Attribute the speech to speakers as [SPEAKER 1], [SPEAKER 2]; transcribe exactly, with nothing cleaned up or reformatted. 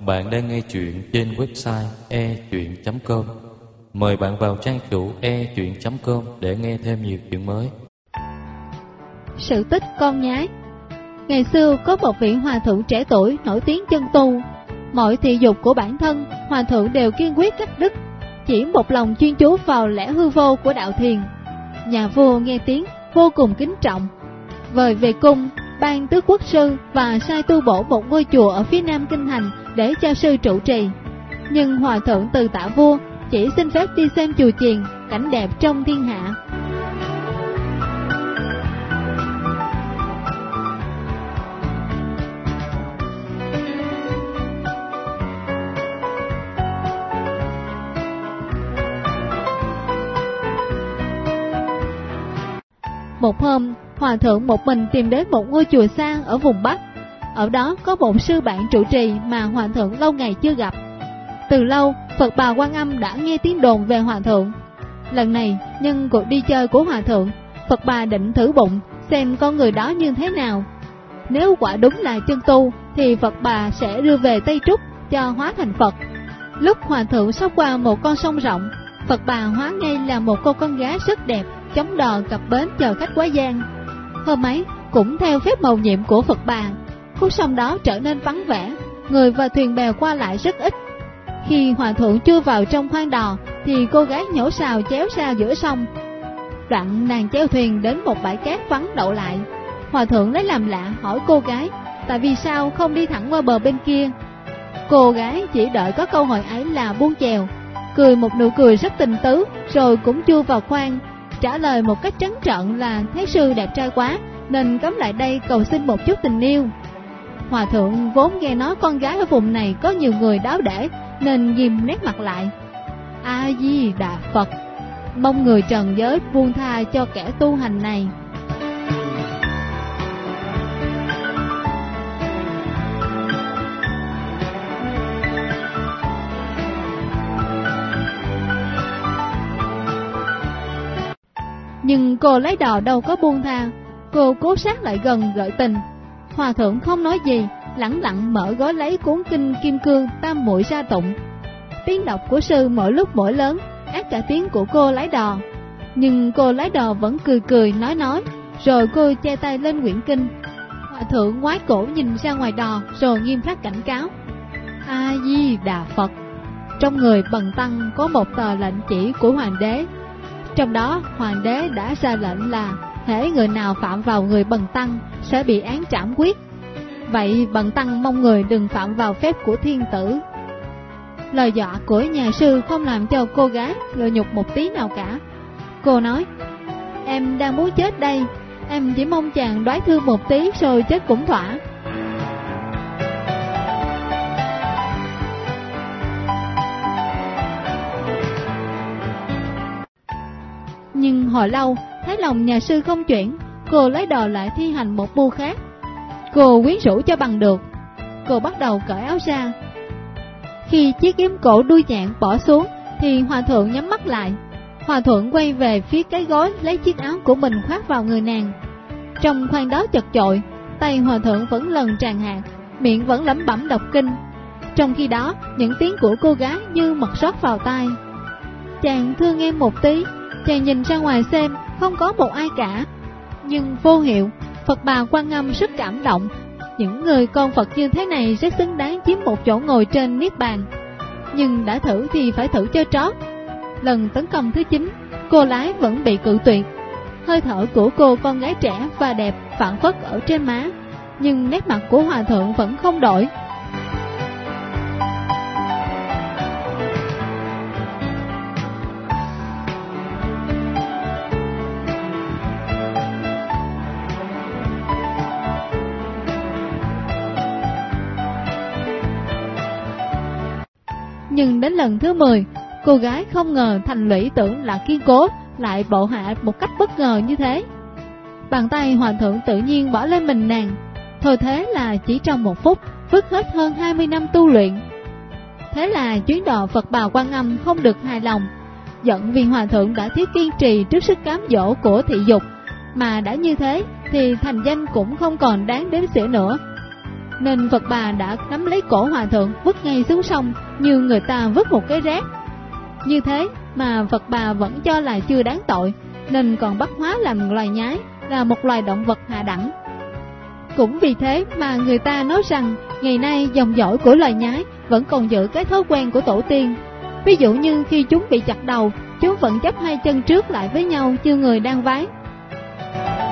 [SPEAKER 1] Bạn đang nghe chuyện trên website e chuyện chấm com. Mời bạn vào trang chủ e chuyện chấm com để nghe thêm nhiều chuyện mới.
[SPEAKER 2] Sự tích con nhái. Ngày xưa có một vị hòa thượng trẻ tuổi nổi tiếng chân tu. Mọi thị dục của bản thân, hòa thượng đều kiên quyết cắt đứt, chỉ một lòng chuyên chú vào lẽ hư vô của đạo thiền. Nhà vua nghe tiếng vô cùng kính trọng, vời về cung ban tước quốc sư và sai tu bổ một ngôi chùa ở phía nam kinh thành để cho sư trụ trì. Nhưng hòa thượng từ tạ vua chỉ xin phép đi xem chùa chiền, cảnh đẹp trong thiên hạ. Một hôm, hòa thượng một mình tìm đến một ngôi chùa xa ở vùng Bắc. Ở đó có một sư bạn trụ trì mà hòa thượng lâu ngày chưa gặp. Từ lâu, Phật Bà Quan Âm đã nghe tiếng đồn về hòa thượng. Lần này, nhân cuộc đi chơi của hòa thượng, Phật Bà định thử bụng xem con người đó như thế nào. Nếu quả đúng là chân tu, thì Phật Bà sẽ đưa về Tây Trúc cho hóa thành Phật. Lúc hòa thượng xốc qua một con sông rộng, Phật Bà hóa ngay là một cô con gái rất đẹp, chống đò cập bến chờ khách quá giang. Hôm ấy, cũng theo phép mầu nhiệm của Phật Bà, khúc sông đó trở nên vắng vẻ, người và thuyền bè qua lại rất ít. Khi hòa thượng chui vào trong khoang đò, thì cô gái nhổ sào chéo ra giữa sông. Đoạn nàng chèo thuyền đến một bãi cát vắng đậu lại. Hòa thượng lấy làm lạ hỏi cô gái, tại vì sao không đi thẳng qua bờ bên kia. Cô gái chỉ đợi có câu hỏi ấy là buông chèo, cười một nụ cười rất tình tứ, rồi cũng chui vào khoang, trả lời một cách trắng trợn là thấy sư đẹp trai quá nên cấm lại đây cầu xin một chút tình yêu. Hòa thượng vốn nghe nói con gái ở vùng này có nhiều người đáo để nên ghim nét mặt lại. A Di Đà Phật, mong người trần giới buông tha cho kẻ tu hành này. Nhưng cô lấy đò đâu có buông tha, cô cố sát lại gần gợi tình. Hòa thượng không nói gì, lẳng lặng mở gói lấy cuốn kinh Kim Cương Tam Muội ra tụng. Tiếng đọc của sư mỗi lúc mỗi lớn, ác cả tiếng của cô lái đò. Nhưng cô lái đò vẫn cười cười nói nói, rồi cô che tay lên quyển kinh. Hòa thượng ngoái cổ nhìn ra ngoài đò, rồi nghiêm khắc cảnh cáo. A Di Đà Phật. Trong người bần tăng có một tờ lệnh chỉ của hoàng đế. Trong đó hoàng đế đã ra lệnh là hễ người nào phạm vào người bần tăng sẽ bị án trảm quyết. Vậy bần tăng mong người đừng phạm vào phép của thiên tử. Lời dọa của nhà sư không làm cho cô gái lừa nhục một tí nào cả. Cô nói, em đang muốn chết đây, em chỉ mong chàng đoái thương một tí rồi chết cũng thỏa. Nhưng hồi lâu, thấy lòng nhà sư không chuyển, cô lấy đò lại thi hành một mưu khác. Cô quyến rũ cho bằng được. Cô bắt đầu cởi áo ra. Khi chiếc kiếm cổ đuôi nhạn bỏ xuống, thì hòa thượng nhắm mắt lại. Hòa thượng quay về phía cái gối, lấy chiếc áo của mình khoác vào người nàng. Trong khoang đó chật chội, tay hòa thượng vẫn lần tràn hạt, miệng vẫn lẩm bẩm đọc kinh. Trong khi đó, những tiếng của cô gái như mật rót vào tai. Chàng thương em một tí. Chàng nhìn ra ngoài xem, không có một ai cả. Nhưng vô hiệu, Phật Bà Quan Âm rất cảm động. Những người con Phật như thế này rất xứng đáng chiếm một chỗ ngồi trên Niết Bàn. Nhưng đã thử thì phải thử cho trót. Lần tấn công thứ chín, cô lái vẫn bị cự tuyệt. Hơi thở của cô con gái trẻ và đẹp phảng phất ở trên má, nhưng nét mặt của hòa thượng vẫn không đổi. Nhưng đến lần thứ mười, cô gái không ngờ thành lũy tưởng là kiên cố lại bộ hạ một cách bất ngờ như thế. Bàn tay hòa thượng tự nhiên bỏ lên mình nàng. Thôi thế là chỉ trong một phút vứt hết hơn hai mươi năm tu luyện. Thế là chuyến đò Phật Bà Quan Âm không được hài lòng, giận vì hòa thượng đã thiếu kiên trì trước sức cám dỗ của thị dục. Mà đã như thế thì thành danh cũng không còn đáng đếm xỉa nữa. nên Phật Bà đã nắm lấy cổ hòa thượng vứt ngay xuống sông như người ta vứt một cái rác. Như thế mà Phật Bà vẫn cho là chưa đáng tội, nên còn bắt hóa làm loài nhái, là một loài động vật hạ đẳng. Cũng vì thế mà người ta nói rằng ngày nay dòng dõi của loài nhái vẫn còn giữ cái thói quen của tổ tiên. Ví dụ như khi chúng bị chặt đầu, chúng vẫn chấp hai chân trước lại với nhau như người đang vái.